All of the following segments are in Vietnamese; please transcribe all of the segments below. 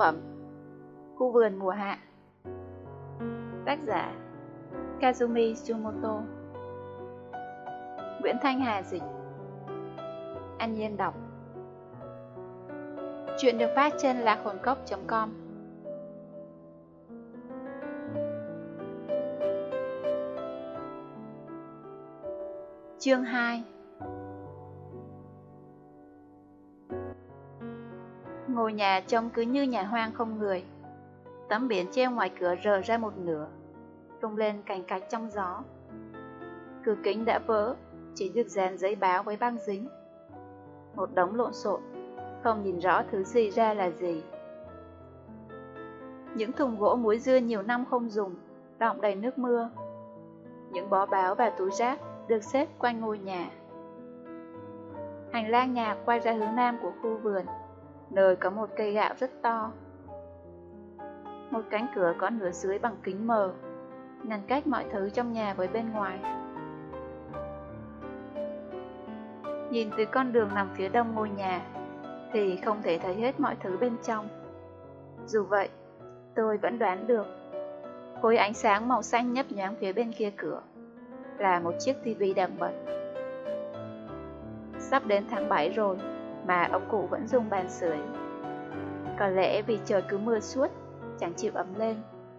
phẩm Khu vườn mùa hạ. Tác giả Kazumi Tsumoto. Nguyễn Thanh Hà dịch. An Nhiên đọc. Chuyện được phát trên lạchổnCốc.com. Chương 2. Ngôi nhà trông cứ như nhà hoang không người. Tấm biển treo ngoài cửa rờ ra một nửa, rung lên cành cạch trong gió. Cửa kính đã vỡ, chỉ được dán giấy báo với băng dính. Một đống lộn xộn, không nhìn rõ thứ gì ra là gì. Những thùng gỗ muối dưa nhiều năm không dùng, đọng đầy nước mưa. Những bó báo và túi rác được xếp quanh ngôi nhà. Hành lang nhà quay ra hướng nam của khu vườn, nơi có một cây gạo rất to. Một cánh cửa có nửa dưới bằng kính mờ, ngăn cách mọi thứ trong nhà với bên ngoài. Nhìn từ con đường nằm phía đông ngôi nhà, thì không thể thấy hết mọi thứ bên trong. Dù vậy, tôi vẫn đoán được. Khối ánh sáng màu xanh nhấp nhoáng phía bên kia cửa là một chiếc tivi đang bật. Sắp đến tháng 7 rồi mà ông cụ vẫn dùng bàn sưởi. Có lẽ vì trời cứ mưa suốt, chẳng chịu ấm lên.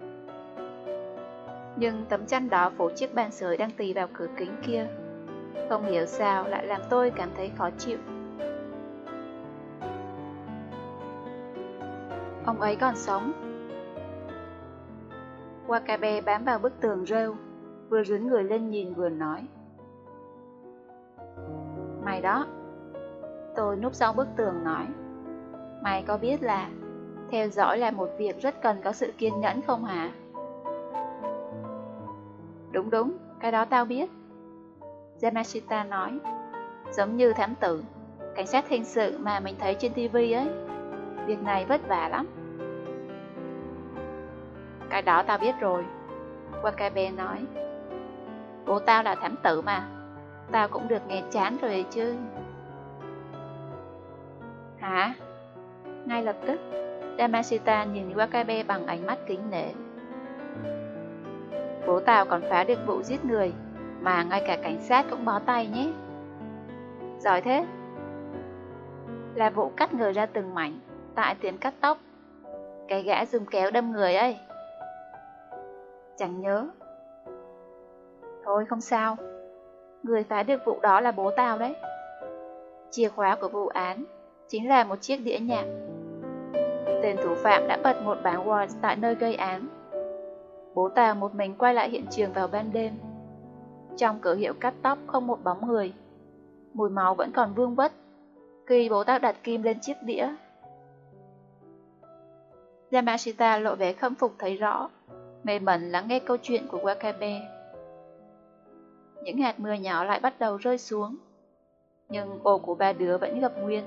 Nhưng tấm chăn đó phủ chiếc bàn sưởi đang tì vào cửa kính kia, không hiểu sao lại làm tôi cảm thấy khó chịu. Ông ấy còn sống. Wakabe bám vào bức tường rêu, vừa rướn người lên nhìn vừa nói. Mày đó. Tôi núp sau bức tường nói. Mày có biết là theo dõi là một việc rất cần có sự kiên nhẫn không hả? Đúng, cái đó tao biết. Yamashita nói. Giống như thám tử, cảnh sát hình sự mà mình thấy trên TV ấy. Việc này vất vả lắm. Cái đó tao biết rồi, Wakabe nói. Bố tao là thám tử mà, tao cũng được nghe chán rồi chứ. Hả? Ngay lập tức, Yamashita nhìn Wakabe bằng ánh mắt kính nể. Bố tao còn phá được vụ giết người, mà ngay cả cảnh sát cũng bó tay nhé. Giỏi thế. Là vụ cắt người ra từng mảnh tại tiệm cắt tóc. Cái gã dùng kéo đâm người ấy. Chẳng nhớ. Thôi không sao, người phá được vụ đó là bố tao đấy. Chìa khóa của vụ án chính là một chiếc đĩa nhạc. Tên thủ phạm đã bật một bản Word tại nơi gây án. Bố tao một mình quay lại hiện trường vào ban đêm. Trong cửa hiệu cắt tóc không một bóng người. Mùi máu vẫn còn vương vất khi bố tao đặt kim lên chiếc đĩa. Yamashita lộ vẻ khâm phục thấy rõ, mê mẩn lắng nghe câu chuyện của Wakabe. Những hạt mưa nhỏ lại bắt đầu rơi xuống, nhưng ổ của ba đứa vẫn gập nguyên.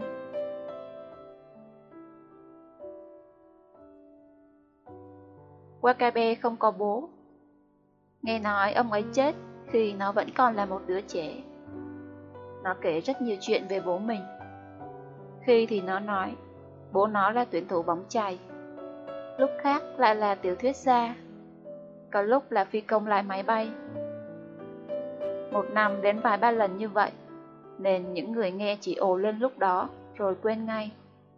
Wakabe không có bố. Nghe nói ông ấy chết khi nó vẫn còn là một đứa trẻ. Nó kể rất nhiều chuyện về bố mình. Khi thì nó nói bố nó là tuyển thủ bóng chày, lúc khác lại là tiểu thuyết gia, có lúc là phi công lái máy bay. Một năm đến vài ba lần như vậy, nên những người nghe chỉ ồ lên lúc đó rồi quên ngay.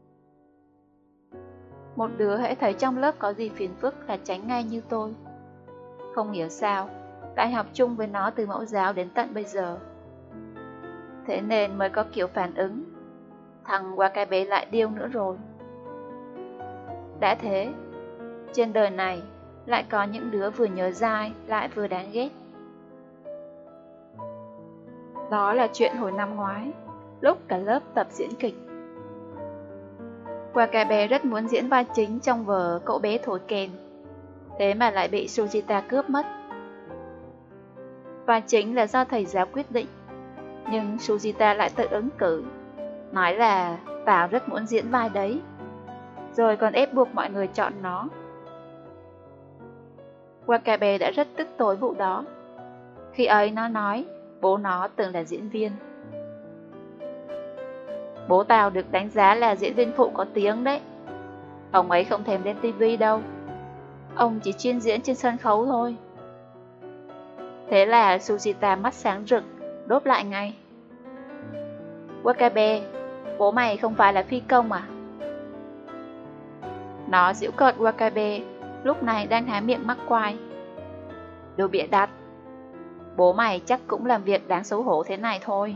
Một đứa hễ thấy trong lớp có gì phiền phức là tránh ngay như tôi. Không hiểu sao lại học chung với nó từ mẫu giáo đến tận bây giờ. Thế nên mới có kiểu phản ứng. Thằng Wakabe lại điêu nữa rồi. Đã thế, trên đời này lại có những đứa vừa nhớ dai lại vừa đáng ghét. Đó là chuyện hồi năm ngoái, lúc cả lớp tập diễn kịch. Wakabe rất muốn diễn vai chính trong vở Cậu bé thổi kèn, thế mà lại bị Sujita cướp mất. Vai chính là do thầy giáo quyết định, nhưng Sujita lại tự ứng cử, nói là tao rất muốn diễn vai đấy, rồi còn ép buộc mọi người chọn nó. Wakabe đã rất tức tối vụ đó. Khi ấy nó nói bố nó từng là diễn viên. Bố tao được đánh giá là diễn viên phụ có tiếng đấy. Ông ấy không thèm lên tivi đâu. Ông chỉ chuyên diễn trên sân khấu thôi. Thế là Sujita mắt sáng rực, đốt lại ngay. Wakabe, bố mày không phải là phi công à? Nó giễu cợt Wakabe, lúc này đang há miệng mắc quai. Đồ bịa đặt. Bố mày chắc cũng làm việc đáng xấu hổ thế này thôi.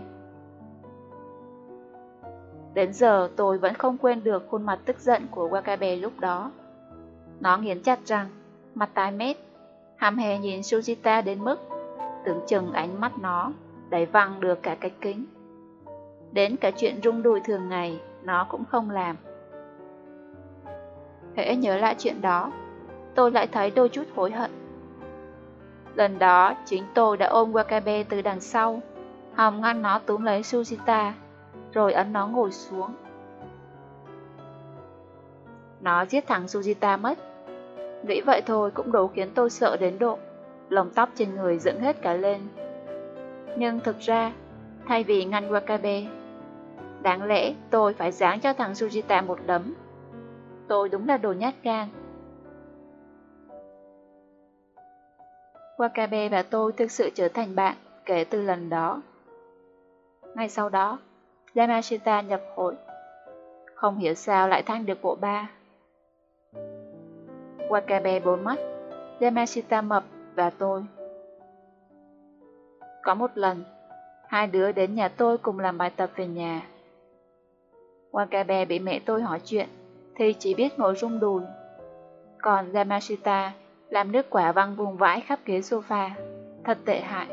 Đến giờ tôi vẫn không quên được khuôn mặt tức giận của Wakabe lúc đó. Nó nghiến chặt răng, mặt tái mét, hăm hè nhìn Sujita đến mức tưởng chừng ánh mắt nó đẩy văng được cả cái kính. Đến cả chuyện rung đùi thường ngày nó cũng không làm. Hễ nhớ lại chuyện đó, tôi lại thấy đôi chút hối hận. Lần đó chính tôi đã ôm Wakabe từ đằng sau, hòng ngăn nó túm lấy Sujita, rồi ấn nó ngồi xuống. Nó giết thằng Sujita mất. Nghĩ vậy thôi cũng đủ khiến tôi sợ đến độ lông tóc trên người dựng hết cả lên. Nhưng thực ra, thay vì ngăn Wakabe, đáng lẽ tôi phải giáng cho thằng Sujita một đấm. Tôi đúng là đồ nhát gan. Wakabe và tôi thực sự trở thành bạn kể từ lần đó. Ngay sau đó, Yamashita nhập hội. Không hiểu sao lại thanh được bộ ba. Wakabe bốn mắt, Yamashita mập và tôi. Có một lần, hai đứa đến nhà tôi cùng làm bài tập về nhà. Wakabe bị mẹ tôi hỏi chuyện thì chỉ biết ngồi rung đùi. Còn Yamashita làm nước quả văng vùng vãi khắp ghế sofa, thật tệ hại.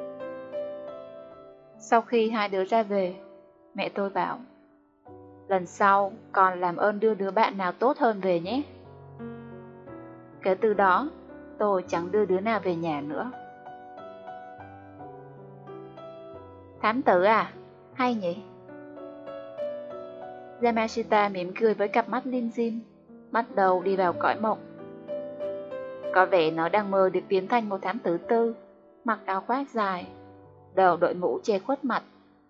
Sau khi hai đứa ra về, mẹ tôi bảo, lần sau còn làm ơn đưa đứa bạn nào tốt hơn về nhé. Kể từ đó, tôi chẳng đưa đứa nào về nhà nữa. Thám tử à? Hay nhỉ? Yamashita mỉm cười với cặp mắt lim dim, bắt đầu đi vào cõi mộng. Có vẻ nó đang mơ được biến thành một thám tử tư, mặc áo khoác dài, đầu đội mũ che khuất mặt.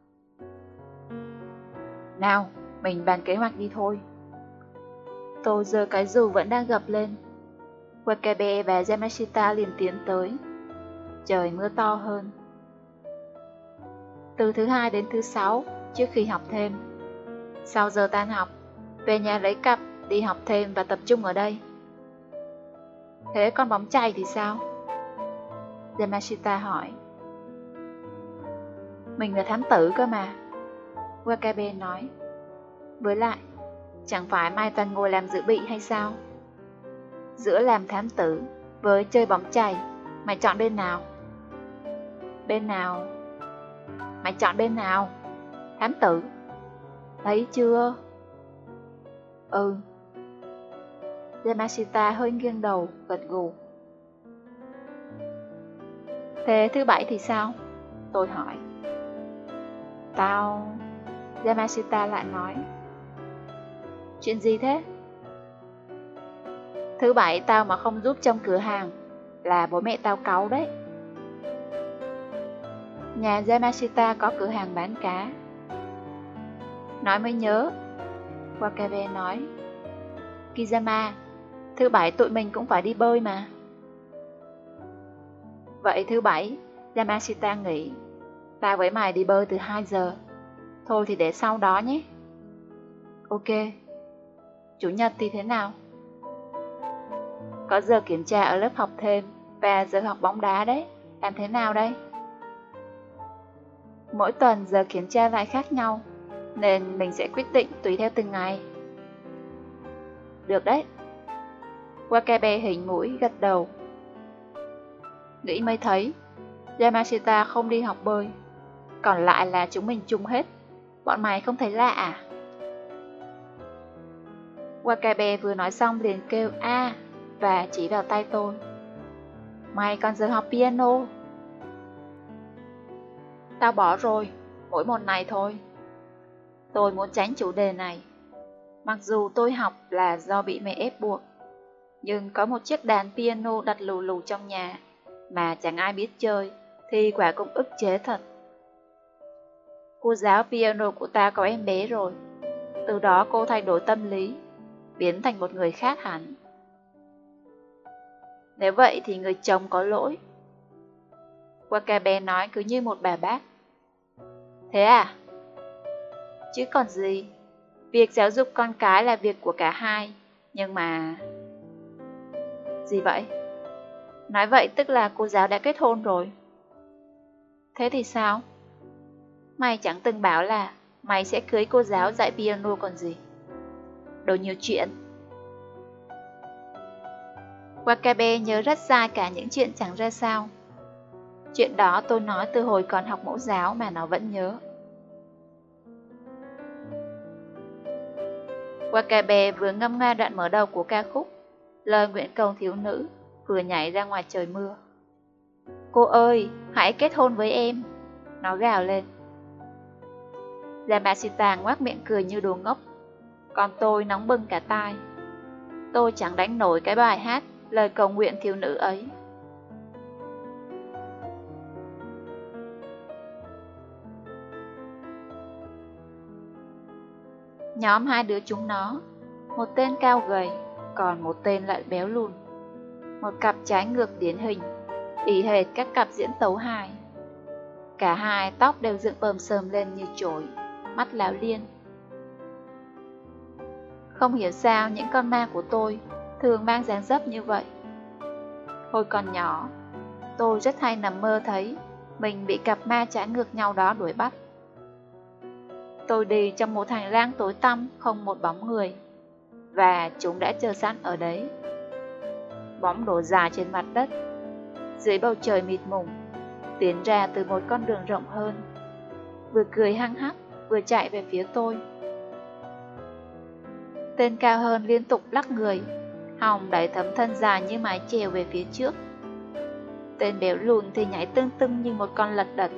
Nào, mình bàn kế hoạch đi thôi. Tôi giơ cái dù vẫn đang gập lên. Wakabe và Yamashita liền tiến tới. Trời mưa to hơn. Từ thứ hai đến thứ sáu, trước khi học thêm. Sau giờ tan học, về nhà lấy cặp, đi học thêm và tập trung ở đây. Thế con bóng chày thì sao? Yamashita hỏi. Mình là thám tử cơ mà, Wakabe nói. Với lại, chẳng phải mai toàn ngồi làm dự bị hay sao? Giữa làm thám tử với chơi bóng chày, mày chọn bên nào? Bên nào? Mày chọn bên nào? Thám tử. Thấy chưa? Ừ. Yamashita hơi nghiêng đầu, gật gù. Thế thứ bảy thì sao? Tôi hỏi. Yamashita lại nói. Chuyện gì thế? Thứ bảy tao mà không giúp trông cửa hàng là bố mẹ tao cáu đấy. Nhà Yamashita có cửa hàng bán cá. Nói mới nhớ, Wakabe nói. Kizama, thứ bảy tụi mình cũng phải đi bơi mà. Vậy thứ bảy, Yamashita nghỉ. Tao với mày đi bơi từ 2 giờ. Thôi thì để sau đó nhé. Ok. Chủ nhật thì thế nào? Có giờ kiểm tra ở lớp học thêm và giờ học bóng đá đấy. Làm thế nào đây? Mỗi tuần giờ kiểm tra lại khác nhau, nên mình sẽ quyết định tùy theo từng ngày. Được đấy. Wakabe hình mũi gật đầu. Nghĩ mới thấy, Yamashita không đi học bơi. Còn lại là chúng mình chung hết. Bọn mày không thấy lạ à? Wakabe vừa nói xong liền kêu a và chỉ vào tay tôi. Mày còn giờ học piano. Tao bỏ rồi, mỗi một này thôi. Tôi muốn tránh chủ đề này. Mặc dù tôi học là do bị mẹ ép buộc, nhưng có một chiếc đàn piano đặt lù lù trong nhà mà chẳng ai biết chơi thì quả cũng ức chế thật. Cô giáo piano của ta có em bé rồi. Từ đó cô thay đổi tâm lý. biến thành một người khác hẳn. Nếu vậy thì người chồng có lỗi. Wakabe nói cứ như một bà bác. Thế à? Chứ còn gì. Việc giáo dục con cái là việc của cả hai. Nhưng mà... Gì vậy? Nói vậy tức là cô giáo đã kết hôn rồi. Thế thì sao? Mày chẳng từng bảo là mày sẽ cưới cô giáo dạy piano còn gì. Đồ nhiều chuyện. Wakabe nhớ rất dài cả những chuyện chẳng ra sao. Chuyện đó tôi nói từ hồi còn học mẫu giáo mà nó vẫn nhớ. Wakabe vừa ngâm nga đoạn mở đầu của ca khúc Lời nguyện cầu thiếu nữ, vừa nhảy ra ngoài trời mưa. Cô ơi, hãy kết hôn với em, nó gào lên. Yamashita ngoác miệng cười như đồ ngốc, còn tôi nóng bừng cả tai. Tôi chẳng đánh nổi cái bài hát Lời cầu nguyện thiếu nữ ấy. Nhóm hai đứa chúng nó, một tên cao gầy, còn một tên lại béo lùn. Một cặp trái ngược điển hình, y hệt các cặp diễn tấu hài. Cả hai tóc đều dựng bờm sờm lên như chổi, mắt láo liên. Không hiểu sao những con ma của tôi thường mang dáng dấp như vậy. Hồi còn nhỏ, tôi rất hay nằm mơ thấy mình bị cặp ma trái ngược nhau đó đuổi bắt. Tôi đi trong một hành lang tối tăm không một bóng người, và chúng đã chờ sẵn ở đấy. Bóng đổ dài trên mặt đất, dưới bầu trời mịt mùng, tiến ra từ một con đường rộng hơn, vừa cười hăng hắc, vừa chạy về phía tôi. Tên cao hơn liên tục lắc người, hòng đẩy thấm thân dài như mái chèo về phía trước. Tên béo lùn thì nhảy tưng tưng như một con lật đật.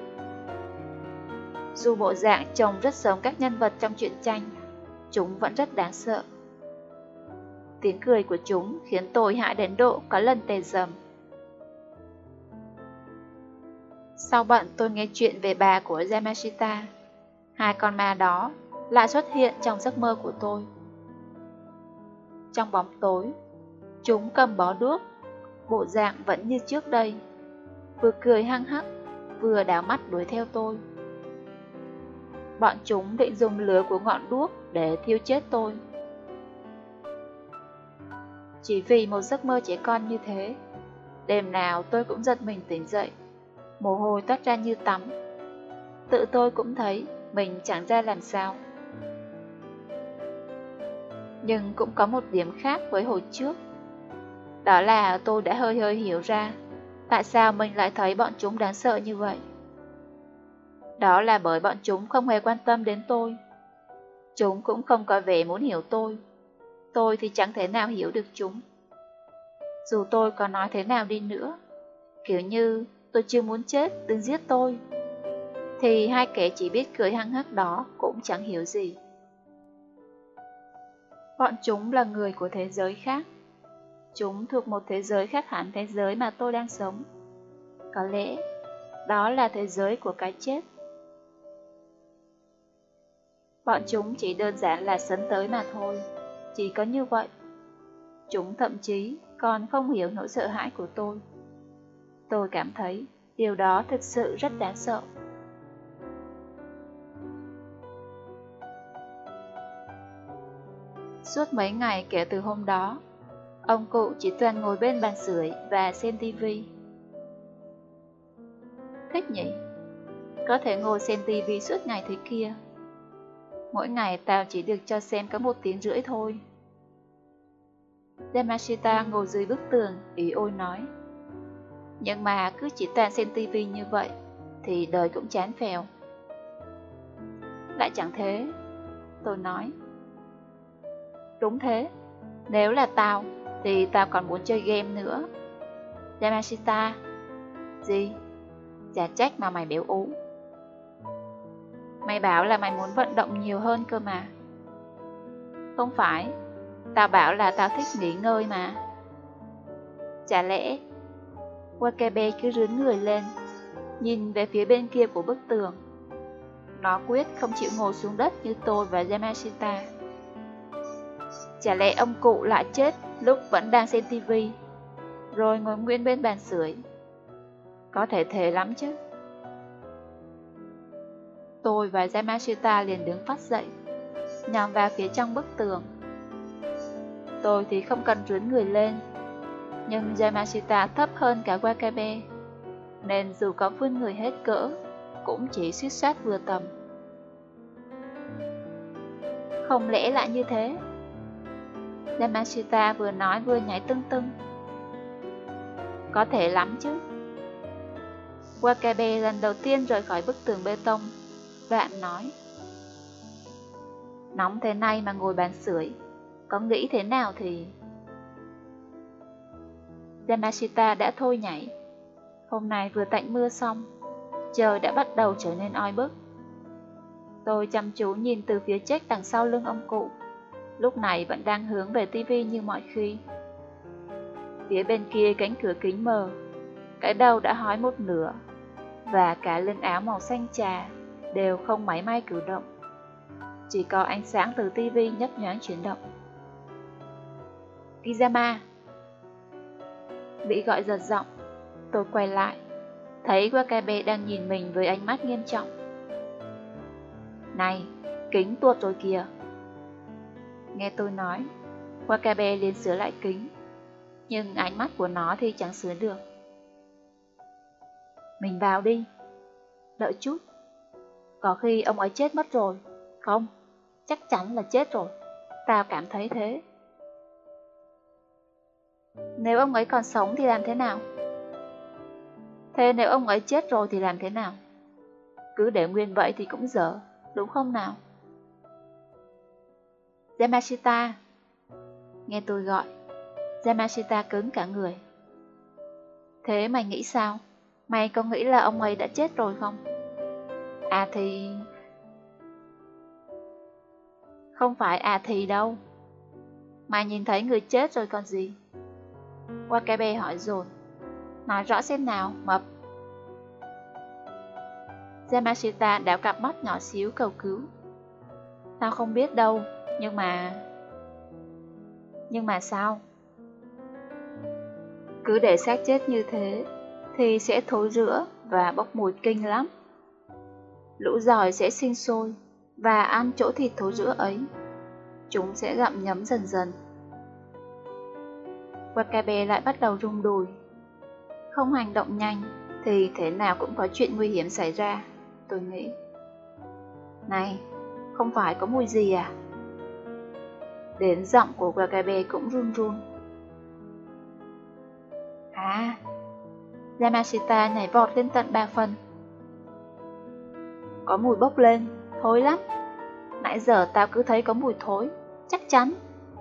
Dù bộ dạng trông rất giống các nhân vật trong truyện tranh, chúng vẫn rất đáng sợ. Tiếng cười của chúng khiến tôi hãi đến độ có lần tê dầm. Sau bận tôi nghe chuyện về bà của Yamashita. Hai con ma đó lại xuất hiện trong giấc mơ của tôi. Trong bóng tối, chúng cầm bó đuốc, bộ dạng vẫn như trước đây, vừa cười hăng hắc, vừa đảo mắt đuổi theo tôi. Bọn chúng định dùng lửa của ngọn đuốc để thiêu chết tôi. Chỉ vì một giấc mơ trẻ con như thế, đêm nào tôi cũng giật mình tỉnh dậy, mồ hôi toát ra như tắm. Tự tôi cũng thấy mình chẳng ra làm sao. Nhưng cũng có một điểm khác với hồi trước. Đó là tôi đã hơi hiểu ra tại sao mình lại thấy bọn chúng đáng sợ như vậy. Đó là bởi bọn chúng không hề quan tâm đến tôi. Chúng cũng không có vẻ muốn hiểu tôi. Tôi thì chẳng thể nào hiểu được chúng. Dù tôi có nói thế nào đi nữa, kiểu như tôi chưa muốn chết, đừng giết tôi, thì hai kẻ chỉ biết cười hăng hắc đó cũng chẳng hiểu gì. Bọn chúng là người của thế giới khác. Chúng thuộc một thế giới khác hẳn thế giới mà tôi đang sống. Có lẽ đó là thế giới của cái chết. Bọn chúng chỉ đơn giản là sấn tới mà thôi. Chỉ có như vậy. Chúng thậm chí còn không hiểu nỗi sợ hãi của tôi. Tôi cảm thấy điều đó thực sự rất đáng sợ. Suốt mấy ngày kể từ hôm đó, ông cụ chỉ toàn ngồi bên bàn sưởi và xem tivi. Thích nhỉ? Có thể ngồi xem tivi suốt ngày thế kia. Mỗi ngày tao chỉ được cho xem có 1 tiếng rưỡi thôi. Yamashita ngồi dưới bức tường, ý ôi nói. Nhưng mà cứ chỉ toàn xem tivi như vậy, thì đời cũng chán phèo. Lại chẳng thế, tôi nói. Đúng thế, nếu là tao, thì tao còn muốn chơi game nữa. Yamashita. Gì? Chả trách mà mày béo ú. Mày bảo là mày muốn vận động nhiều hơn cơ mà. Không phải, tao bảo là tao thích nghỉ ngơi mà. Chả lẽ... Wakabe cứ rướn người lên, nhìn về phía bên kia của bức tường. Nó quyết không chịu ngồi xuống đất như tôi và Yamashita. Chả lẽ ông cụ lại chết lúc vẫn đang xem tivi, rồi ngồi nguyên bên bàn sưởi? Có thể thế lắm chứ. Tôi và Yamashita liền đứng phát dậy, nhòm vào phía trong bức tường. Tôi thì không cần rướn người lên, nhưng Yamashita thấp hơn cả Wakabe, nên dù có vươn người hết cỡ, cũng chỉ suýt soát vừa tầm. Không lẽ lại như thế? Yamashita vừa nói vừa nhảy tưng tưng. Có thể lắm chứ. Wakabe lần đầu tiên rời khỏi bức tường bê tông, đoạn nói. Nóng thế này mà ngồi bàn sưởi, có nghĩ thế nào thì... Yamashita đã thôi nhảy. Hôm nay vừa tạnh mưa xong, trời đã bắt đầu trở nên oi bức. Tôi chăm chú nhìn từ phía check đằng sau lưng ông cụ, lúc này vẫn đang hướng về tivi như mọi khi. Phía bên kia cánh cửa kính mờ, cái đầu đã hói một nửa, và cả lưng áo màu xanh trà đều không mảy may cử động. Chỉ có ánh sáng từ tivi nhấp nhoáng chuyển động. Kizama! Bị gọi giật giọng, tôi quay lại, thấy Wakabe đang nhìn mình với ánh mắt nghiêm trọng. Này, kính tuột rồi kìa! Nghe tôi nói, Wakabe liền sửa lại kính, nhưng ánh mắt của nó thì chẳng sửa được. Mình vào đi. Đợi chút. Có khi ông ấy chết mất rồi. Không, chắc chắn là chết rồi. Tao cảm thấy thế. Nếu ông ấy còn sống thì làm thế nào? Thế nếu ông ấy chết rồi thì làm thế nào? Cứ để nguyên vậy thì cũng dở, đúng không nào? Yamashita! Nghe tôi gọi, Yamashita cứng cả người. Thế mày nghĩ sao? Mày có nghĩ là ông ấy đã chết rồi không? À thì... Không phải à thì đâu. Mày nhìn thấy người chết rồi còn gì? Wakabe hỏi dồn. Nói rõ xem nào, mập. Yamashita đảo cặp mắt nhỏ xíu cầu cứu. Tao không biết đâu, nhưng mà... Nhưng mà sao? Cứ để xác chết như thế thì sẽ thối rữa và bốc mùi kinh lắm. Lũ giòi sẽ sinh sôi và ăn chỗ thịt thối rữa ấy. Chúng sẽ gặm nhấm dần dần. Wakabe lại bắt đầu rung đùi. Không hành động nhanh thì thế nào cũng có chuyện nguy hiểm xảy ra, tôi nghĩ. Này, không phải có mùi gì à? Đến giọng của Wakabe cũng run run. À, Yamashita nhảy vọt lên tận 3 phần. Có mùi bốc lên, thối lắm. Nãy giờ tao cứ thấy có mùi thối, chắc chắn.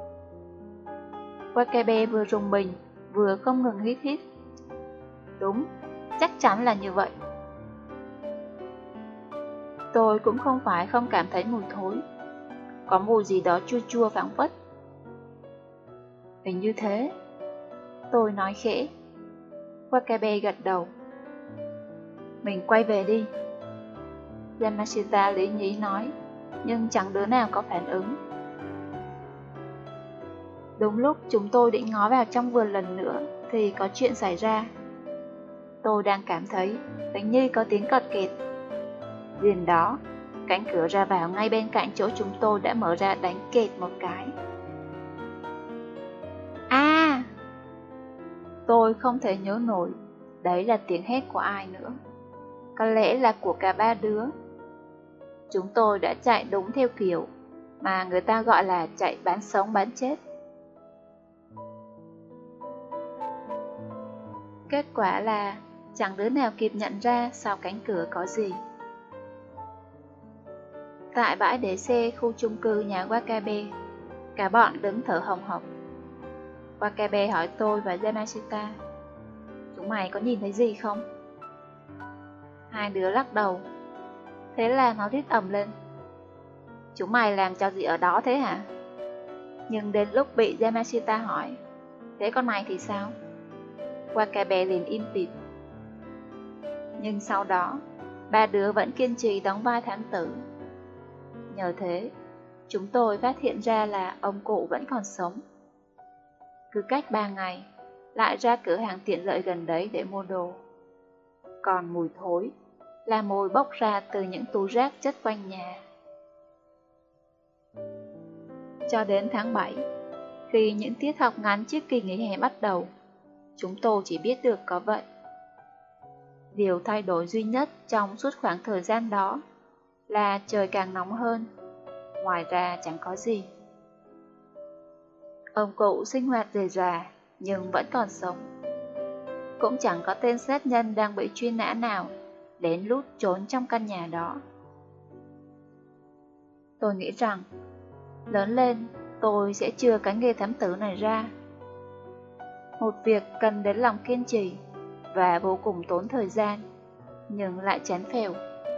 Wakabe vừa rùng mình, vừa không ngừng hít hít. Đúng, chắc chắn là như vậy. Tôi cũng không phải không cảm thấy mùi thối. Có mùi gì đó chua chua phảng phất. Hình như thế. Tôi nói khẽ. Wakabe gật đầu. Mình quay về đi. Yamashita lý nhí nói, nhưng chẳng đứa nào có phản ứng. Đúng lúc chúng tôi định ngó vào trong vườn lần nữa thì có chuyện xảy ra. Tôi đang cảm thấy hình như có tiếng cọt kẹt. Liền đó, cánh cửa ra vào ngay bên cạnh chỗ chúng tôi đã mở ra đánh kẹt một cái. À! Tôi không thể nhớ nổi đấy là tiếng hét của ai nữa. Có lẽ là của cả ba đứa. Chúng tôi đã chạy đúng theo kiểu mà người ta gọi là chạy bán sống bán chết. Kết quả là chẳng đứa nào kịp nhận ra sau cánh cửa có gì. Tại bãi để xe khu chung cư nhà Wakabe, cả bọn đứng thở hồng hộc. Wakabe hỏi tôi và Yamashita, chúng mày có nhìn thấy gì không? Hai đứa lắc đầu. Thế là nó rít ầm lên. Chúng mày làm cho gì ở đó thế hả? Nhưng đến lúc bị Yamashita hỏi, thế con mày thì sao? Wakabe liền im bịt. Nhưng sau đó, ba đứa vẫn kiên trì đóng vai thám tử. Nhờ thế, chúng tôi phát hiện ra là ông cụ vẫn còn sống. Cứ cách 3 ngày, lại ra cửa hàng tiện lợi gần đấy để mua đồ. Còn mùi thối là mùi bốc ra từ những túi rác chất quanh nhà. Cho đến tháng 7, khi những tiết học ngắn trước kỳ nghỉ hè bắt đầu, chúng tôi chỉ biết được có vậy. Điều thay đổi duy nhất trong suốt khoảng thời gian đó là trời càng nóng hơn. Ngoài ra chẳng có gì. Ông cụ sinh hoạt rời rà nhưng vẫn còn sống. Cũng chẳng có tên sát nhân đang bị truy nã nào lén lút trốn trong căn nhà đó. Tôi nghĩ rằng lớn lên tôi sẽ chừa cái nghề thám tử này ra. Một việc cần đến lòng kiên trì và vô cùng tốn thời gian, nhưng lại chán phèo.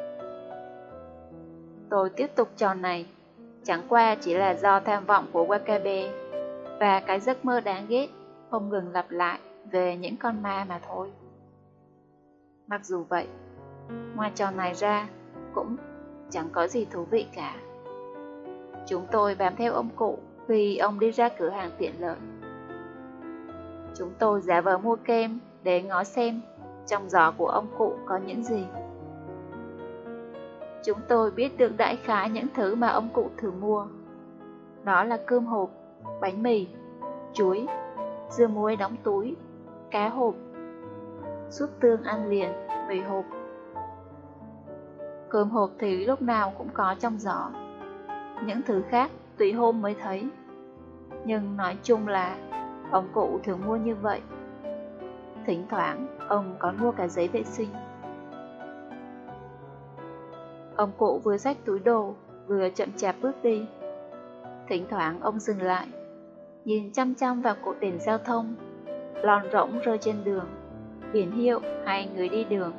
Tôi tiếp tục trò này chẳng qua chỉ là do tham vọng của Wakabe và cái giấc mơ đáng ghét không ngừng lặp lại về những con ma mà thôi. Mặc dù vậy, ngoài trò này ra cũng chẳng có gì thú vị cả. Chúng tôi bám theo ông cụ khi ông đi ra cửa hàng tiện lợi. Chúng tôi giả vờ mua kem để ngó xem trong giỏ của ông cụ có những gì. Chúng tôi biết được đại khái những thứ mà ông cụ thường mua. Đó là cơm hộp, bánh mì, chuối, dưa muối đóng túi, cá hộp, súp tương ăn liền, mì hộp. Cơm hộp thì lúc nào cũng có trong giỏ. Những thứ khác tùy hôm mới thấy. Nhưng nói chung là ông cụ thường mua như vậy. Thỉnh thoảng ông còn mua cả giấy vệ sinh. Ông cụ vừa xách túi đồ, vừa chậm chạp bước đi. Thỉnh thoảng ông dừng lại, nhìn chăm chăm vào cột đèn giao thông, lòn rỗng rơi trên đường, biển hiệu hay người đi đường.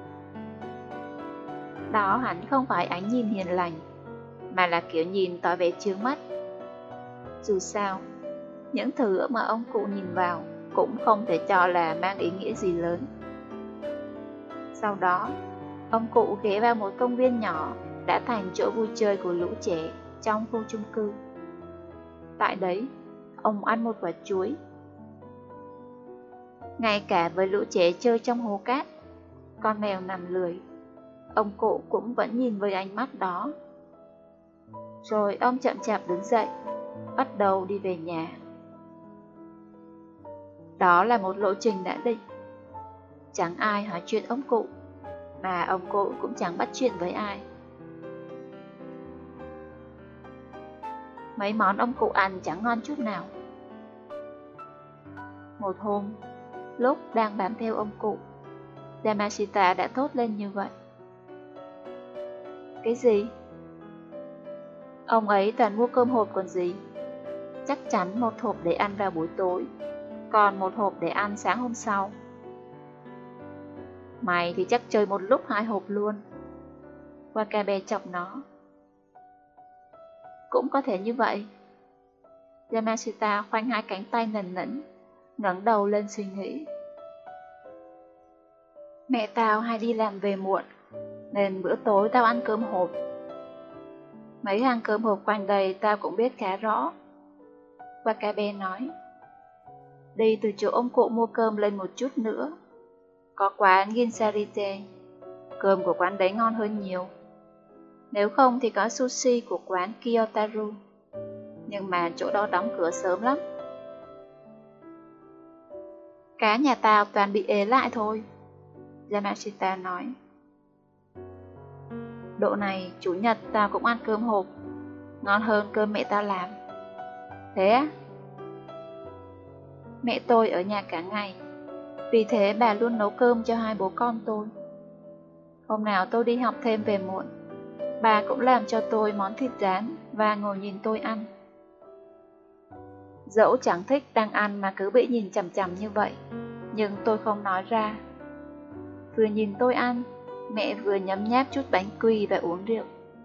Đó hẳn không phải ánh nhìn hiền lành, mà là kiểu nhìn tỏ vẻ chướng mắt. Dù sao, những thứ mà ông cụ nhìn vào cũng không thể cho là mang ý nghĩa gì lớn. Sau đó, ông cụ ghé vào một công viên nhỏ đã thành chỗ vui chơi của lũ trẻ trong khu chung cư. Tại đấy, ông ăn một quả chuối. Ngay cả với lũ trẻ chơi trong hố cát, con mèo nằm lười, ông cụ cũng vẫn nhìn với ánh mắt đó. Rồi ông chậm chạp đứng dậy, bắt đầu đi về nhà. Đó là một lộ trình đã định. Chẳng ai hỏi chuyện ông cụ, mà ông cụ cũng chẳng bắt chuyện với ai. Mấy món ông cụ ăn chẳng ngon chút nào. Một hôm, lúc đang bám theo ông cụ, Yamashita đã thốt lên như vậy. Cái gì? Ông ấy toàn mua cơm hộp còn gì. Chắc chắn một hộp để ăn vào buổi tối, còn một hộp để ăn sáng hôm sau. Mày thì chắc chơi một lúc 2 hộp luôn. Wakabe chọc nó. Cũng có thể như vậy. Yamashita khoanh hai cánh tay nần nẫn, ngẩng đầu lên suy nghĩ. Mẹ tao hay đi làm về muộn, nên bữa tối tao ăn cơm hộp. Mấy hàng cơm hộp quanh đây tao cũng biết khá rõ. Wakabe nói. Đi từ chỗ ông cụ mua cơm lên một chút nữa, có quán Ginsarite. Cơm của quán đấy ngon hơn nhiều. Nếu không thì có sushi của quán Kyotaru, nhưng mà chỗ đó đóng cửa sớm lắm. Cá nhà tao toàn bị ế lại thôi, Yamashita nói. Độ này chủ nhật tao cũng ăn cơm hộp, ngon hơn cơm mẹ tao làm. Thế á? Mẹ tôi ở nhà cả ngày, vì thế bà luôn nấu cơm cho hai bố con tôi. Hôm nào tôi đi học thêm về muộn, bà cũng làm cho tôi món thịt rán và ngồi nhìn tôi ăn. Dẫu chẳng thích đang ăn mà cứ bị nhìn chằm chằm như vậy, nhưng tôi không nói ra. Vừa nhìn tôi ăn, mẹ vừa nhấm nháp chút bánh quy và uống rượu.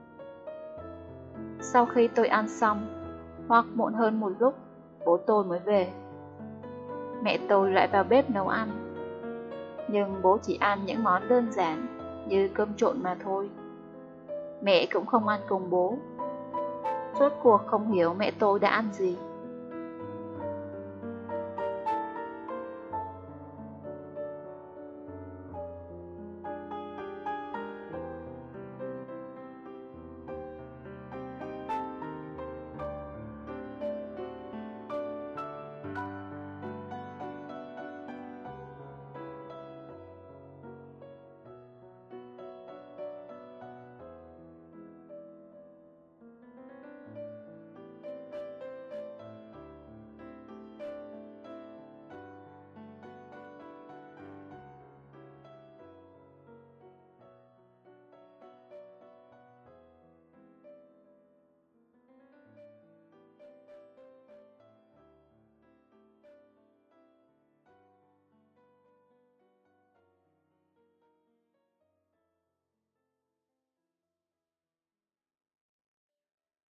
Sau khi tôi ăn xong, hoặc muộn hơn một lúc, bố tôi mới về. Mẹ tôi lại vào bếp nấu ăn. Nhưng bố chỉ ăn những món đơn giản như cơm trộn mà thôi. Mẹ cũng không ăn cùng bố. Rốt cuộc không hiểu mẹ tôi đã ăn gì.